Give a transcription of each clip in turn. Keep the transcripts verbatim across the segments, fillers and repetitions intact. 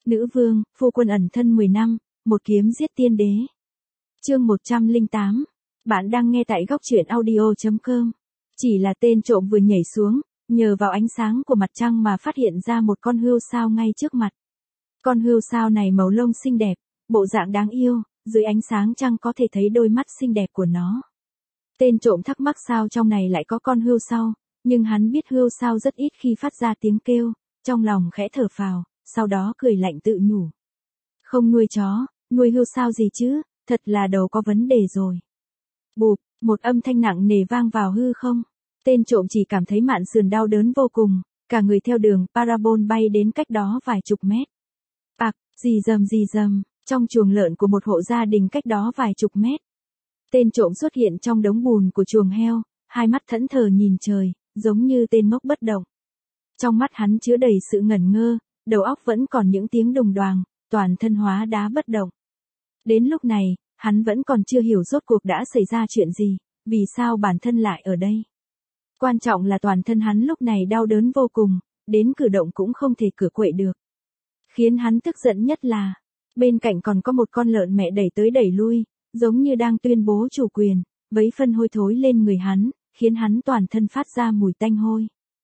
Nữ vương, phu quân ẩn thân mười năm, một kiếm giết tiên đế. Chương một trăm lẻ tám. Bạn đang nghe tại góc truyện audio chấm com. Chỉ là tên trộm vừa nhảy xuống, nhờ vào ánh sáng của mặt trăng mà phát hiện ra một con hươu sao ngay trước mặt. Con hươu sao này màu lông xinh đẹp, bộ dạng đáng yêu, dưới ánh sáng trăng có thể thấy đôi mắt xinh đẹp của nó. Tên trộm thắc mắc sao trong này lại có con hươu sao, nhưng hắn biết hươu sao rất ít khi phát ra tiếng kêu, trong lòng khẽ thở phào, sau đó cười lạnh tự nhủ. Không nuôi chó, nuôi hươu sao gì chứ, thật là đầu có vấn đề rồi. Bụp, một âm thanh nặng nề vang vào hư không. Tên trộm chỉ cảm thấy mạn sườn đau đớn vô cùng, cả người theo đường parabol bay đến cách đó vài chục mét. Bạc, rì rầm rì rầm, trong chuồng lợn của một hộ gia đình cách đó vài chục mét. Tên trộm xuất hiện trong đống bùn của chuồng heo, hai mắt thẫn thờ nhìn trời, giống như tên ngốc bất động. Trong mắt hắn chứa đầy sự ngẩn ngơ, đầu óc vẫn còn những tiếng đùng đoàng, toàn thân hóa đá bất động. Đến lúc này, hắn vẫn còn chưa hiểu rốt cuộc đã xảy ra chuyện gì, vì sao bản thân lại ở đây. Quan trọng là toàn thân hắn lúc này đau đớn vô cùng, đến cử động cũng không thể cử quậy được. Khiến hắn tức giận nhất là, bên cạnh còn có một con lợn mẹ đẩy tới đẩy lui, giống như đang tuyên bố chủ quyền, vấy phân hôi thối lên người hắn, khiến hắn toàn thân phát ra mùi tanh hôi.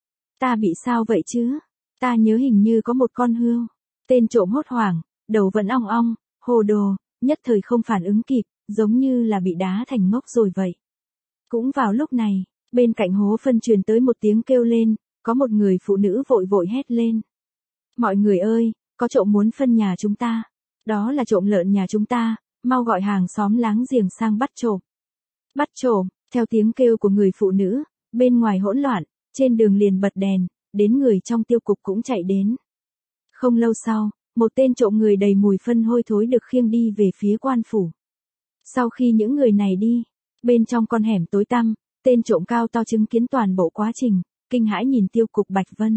Ta bị sao vậy chứ? Ta nhớ hình như có một con hươu. Tên trộm hốt hoảng, đầu vẫn ong ong, hồ đồ, nhất thời không phản ứng kịp, giống như là bị đá thành ngốc rồi vậy. Cũng vào lúc này, bên cạnh hố phân truyền tới một tiếng kêu lên, có một người phụ nữ vội vội hét lên. Mọi người ơi, có trộm muốn phân nhà chúng ta. Đó là trộm lợn nhà chúng ta, mau gọi hàng xóm láng giềng sang bắt trộm. Bắt trộm, theo tiếng kêu của người phụ nữ, bên ngoài hỗn loạn, trên đường liền bật đèn, đến người trong tiêu cục cũng chạy đến. Không lâu sau, một tên trộm người đầy mùi phân hôi thối được khiêng đi về phía quan phủ. Sau khi những người này đi, bên trong con hẻm tối tăm, tên trộm cao to chứng kiến toàn bộ quá trình, kinh hãi nhìn tiêu cục Bạch Vân.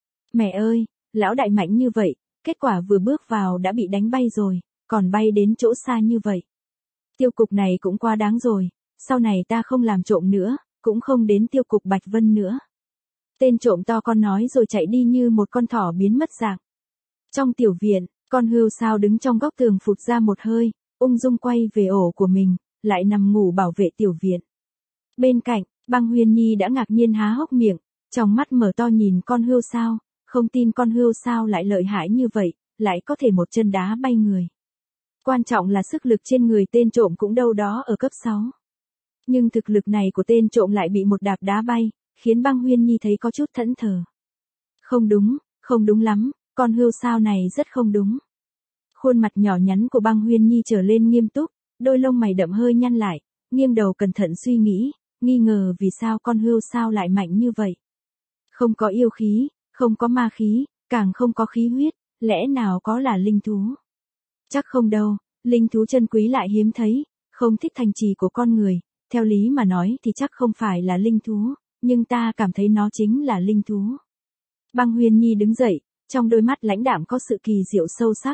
Mẹ ơi, lão đại mạnh như vậy, kết quả vừa bước vào đã bị đánh bay rồi, còn bay đến chỗ xa như vậy. Tiêu cục này cũng quá đáng rồi, sau này ta không làm trộm nữa, cũng không đến tiêu cục Bạch Vân nữa. Tên trộm to con nói rồi chạy đi như một con thỏ biến mất dạng. Trong tiểu viện, con hươu sao đứng trong góc tường phụt ra một hơi, ung dung quay về ổ của mình, lại nằm ngủ bảo vệ tiểu viện. Bên cạnh, Băng Huyên Nhi đã ngạc nhiên há hốc miệng, trong mắt mở to nhìn con hươu sao, không tin con hươu sao lại lợi hại như vậy, lại có thể một chân đá bay người. Quan trọng là sức lực trên người tên trộm cũng đâu đó ở cấp sáu. Nhưng thực lực này của tên trộm lại bị một đạp đá bay, khiến Băng Huyên Nhi thấy có chút thẫn thờ. Không đúng, không đúng lắm, con hươu sao này rất không đúng. Khuôn mặt nhỏ nhắn của Băng Huyên Nhi trở lên nghiêm túc, đôi lông mày đậm hơi nhăn lại, nghiêng đầu cẩn thận suy nghĩ, nghi ngờ vì sao con hươu sao lại mạnh như vậy. Không có yêu khí, không có ma khí, càng không có khí huyết, lẽ nào có là linh thú? Chắc không đâu, linh thú chân quý lại hiếm thấy, không thích thành trì của con người, theo lý mà nói thì chắc không phải là linh thú, nhưng ta cảm thấy nó chính là linh thú. Băng Huyên Nhi đứng dậy, trong đôi mắt lãnh đạm có sự kỳ diệu sâu sắc.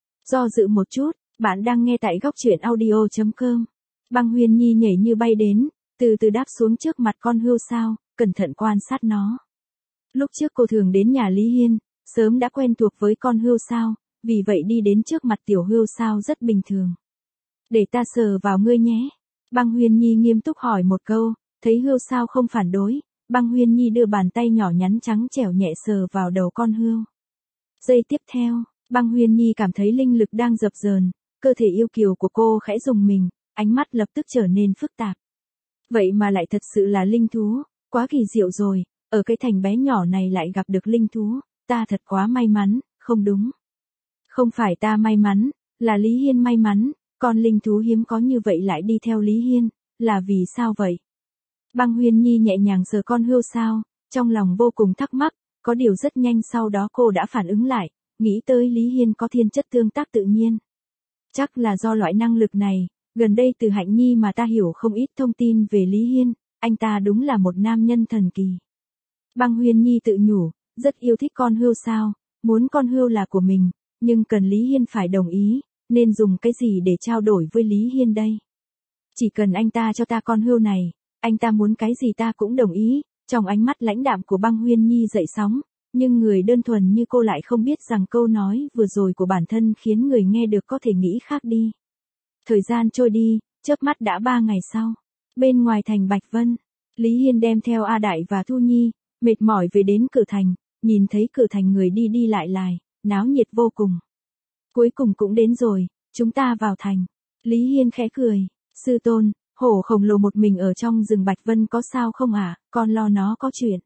Do dự một chút, bạn đang nghe tại góc truyện audio chấm com. Băng Huyên Nhi nhảy như bay đến, từ từ đáp xuống trước mặt con hươu sao, cẩn thận quan sát nó. Lúc trước cô thường đến nhà Lý Hiên, sớm đã quen thuộc với con hươu sao, vì vậy đi đến trước mặt tiểu hươu sao rất bình thường. Để ta sờ vào ngươi nhé. Băng Huyên Nhi nghiêm túc hỏi một câu, thấy hươu sao không phản đối, Băng Huyên Nhi đưa bàn tay nhỏ nhắn trắng trẻo nhẹ sờ vào đầu con hươu. Giây tiếp theo, Băng Huyên Nhi cảm thấy linh lực đang dập dờn, cơ thể yêu kiều của cô khẽ rùng mình, ánh mắt lập tức trở nên phức tạp. Vậy mà lại thật sự là linh thú, quá kỳ diệu rồi, ở cái thành bé nhỏ này lại gặp được linh thú, ta thật quá may mắn, không đúng. Không phải ta may mắn, là Lý Hiên may mắn, con linh thú hiếm có như vậy lại đi theo Lý Hiên, là vì sao vậy? Băng Huyên Nhi nhẹ nhàng sờ con hươu sao, trong lòng vô cùng thắc mắc, có điều rất nhanh sau đó cô đã phản ứng lại, nghĩ tới Lý Hiên có thiên chất tương tác tự nhiên. Chắc là do loại năng lực này, gần đây từ Hạnh Nhi mà ta hiểu không ít thông tin về Lý Hiên, anh ta đúng là một nam nhân thần kỳ. Băng Huyên Nhi tự nhủ, rất yêu thích con hươu sao, muốn con hươu là của mình, nhưng cần Lý Hiên phải đồng ý, nên dùng cái gì để trao đổi với Lý Hiên đây? Chỉ cần anh ta cho ta con hươu này, anh ta muốn cái gì ta cũng đồng ý, trong ánh mắt lãnh đạm của Băng Huyên Nhi dậy sóng, Nhưng người đơn thuần như cô lại không biết rằng câu nói vừa rồi của bản thân khiến người nghe được có thể nghĩ khác đi. Thời gian trôi đi, chớp mắt đã ba ngày sau. Bên ngoài thành Bạch Vân, Lý Hiên đem theo A Đại và Thu Nhi, mệt mỏi về đến cửa thành, nhìn thấy cửa thành người đi đi lại lại, náo nhiệt vô cùng. Cuối cùng cũng đến rồi, chúng ta vào thành. Lý Hiên khẽ cười, sư tôn, hổ khổng lồ một mình ở trong rừng Bạch Vân có sao không ạ, à? Con lo nó có chuyện.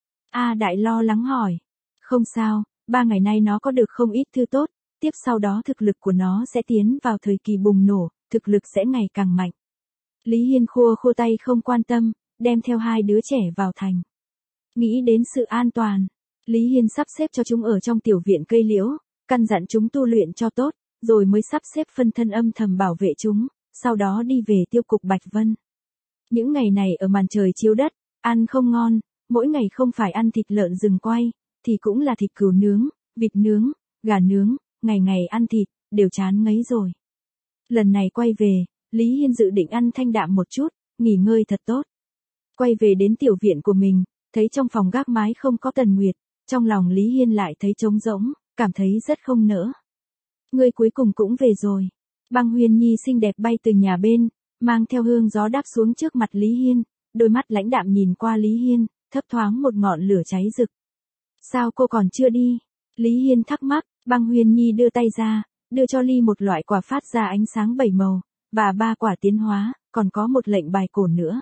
A Đại lo lắng hỏi. Không sao, ba ngày nay nó có được không ít thứ tốt, tiếp sau đó thực lực của nó sẽ tiến vào thời kỳ bùng nổ, thực lực sẽ ngày càng mạnh. Lý Hiên khua khua tay không quan tâm, đem theo hai đứa trẻ vào thành. Nghĩ đến sự an toàn, Lý Hiên sắp xếp cho chúng ở trong tiểu viện cây liễu, căn dặn chúng tu luyện cho tốt, rồi mới sắp xếp phân thân âm thầm bảo vệ chúng, sau đó đi về tiêu cục Bạch Vân. Những ngày này ở màn trời chiếu đất, ăn không ngon, mỗi ngày không phải ăn thịt lợn rừng quay, thì cũng là thịt cừu nướng, vịt nướng, gà nướng, ngày ngày ăn thịt, đều chán ngấy rồi. Lần này quay về, Lý Hiên dự định ăn thanh đạm một chút, nghỉ ngơi thật tốt. Quay về đến tiểu viện của mình, thấy trong phòng gác mái không có Tần Nguyệt, trong lòng Lý Hiên lại thấy trống rỗng, cảm thấy rất không nỡ. Ngươi cuối cùng cũng về rồi. Băng Huyên Nhi xinh đẹp bay từ nhà bên, mang theo hương gió đáp xuống trước mặt Lý Hiên, đôi mắt lãnh đạm nhìn qua Lý Hiên, thấp thoáng một ngọn lửa cháy rực. Sao cô còn chưa đi? Lý Hiên thắc mắc, Băng Huyên Nhi đưa tay ra, đưa cho Ly một loại quả phát ra ánh sáng bảy màu, và ba quả tiến hóa, còn có một lệnh bài cổ nữa.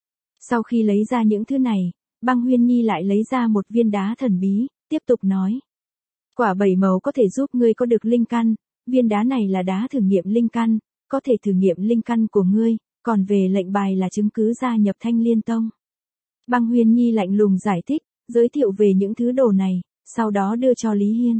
Sau khi lấy ra những thứ này, Băng Huyên Nhi lại lấy ra một viên đá thần bí, tiếp tục nói. Quả bảy màu có thể giúp ngươi có được linh căn, viên đá này là đá thử nghiệm linh căn, có thể thử nghiệm linh căn của ngươi, còn về lệnh bài là chứng cứ gia nhập Thanh Liên Tông. Băng Huyên Nhi lạnh lùng giải thích, giới thiệu về những thứ đồ này, sau đó đưa cho Lý Hiên.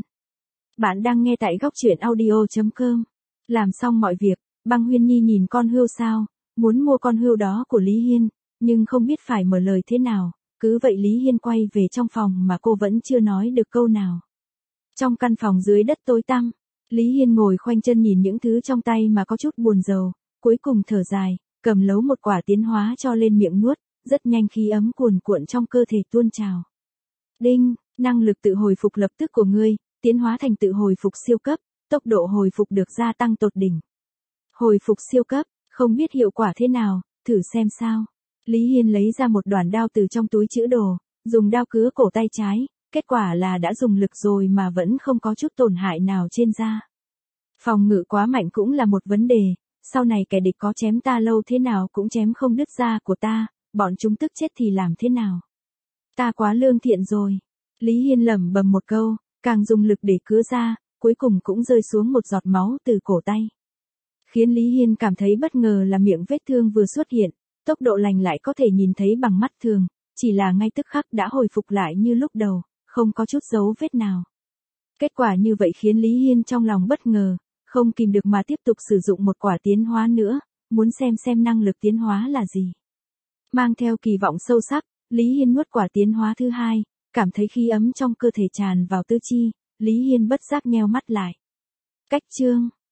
Bạn đang nghe tại góc truyện audio chấm com. Làm xong mọi việc, Băng Huyên Nhi nhìn con hươu sao, muốn mua con hươu đó của Lý Hiên, nhưng không biết phải mở lời thế nào, cứ vậy Lý Hiên quay về trong phòng mà cô vẫn chưa nói được câu nào. Trong căn phòng dưới đất tối tăm, Lý Hiên ngồi khoanh chân nhìn những thứ trong tay mà có chút buồn rầu, cuối cùng thở dài, cầm lấu một quả tiến hóa cho lên miệng nuốt, rất nhanh khí ấm cuồn cuộn trong cơ thể tuôn trào. Đinh, năng lực tự hồi phục lập tức của ngươi, tiến hóa thành tự hồi phục siêu cấp, tốc độ hồi phục được gia tăng tột đỉnh. Hồi phục siêu cấp, không biết hiệu quả thế nào, thử xem sao. Lý Hiên lấy ra một đoạn đao từ trong túi trữ đồ, dùng đao cứa cổ tay trái, kết quả là đã dùng lực rồi mà vẫn không có chút tổn hại nào trên da. Phòng ngự quá mạnh cũng là một vấn đề, sau này kẻ địch có chém ta lâu thế nào cũng chém không đứt da của ta, bọn chúng tức chết thì làm thế nào? Ta quá lương thiện rồi. Lý Hiên lẩm bẩm một câu, càng dùng lực để cứa ra, cuối cùng cũng rơi xuống một giọt máu từ cổ tay. Khiến Lý Hiên cảm thấy bất ngờ là miệng vết thương vừa xuất hiện, tốc độ lành lại có thể nhìn thấy bằng mắt thường, chỉ là ngay tức khắc đã hồi phục lại như lúc đầu, không có chút dấu vết nào. Kết quả như vậy khiến Lý Hiên trong lòng bất ngờ, không kìm được mà tiếp tục sử dụng một quả tiến hóa nữa, muốn xem xem năng lực tiến hóa là gì. Mang theo kỳ vọng sâu sắc, Lý Hiên nuốt quả tiến hóa thứ hai, cảm thấy khí ấm trong cơ thể tràn vào tứ chi, Lý Hiên bất giác nheo mắt lại. Cách chương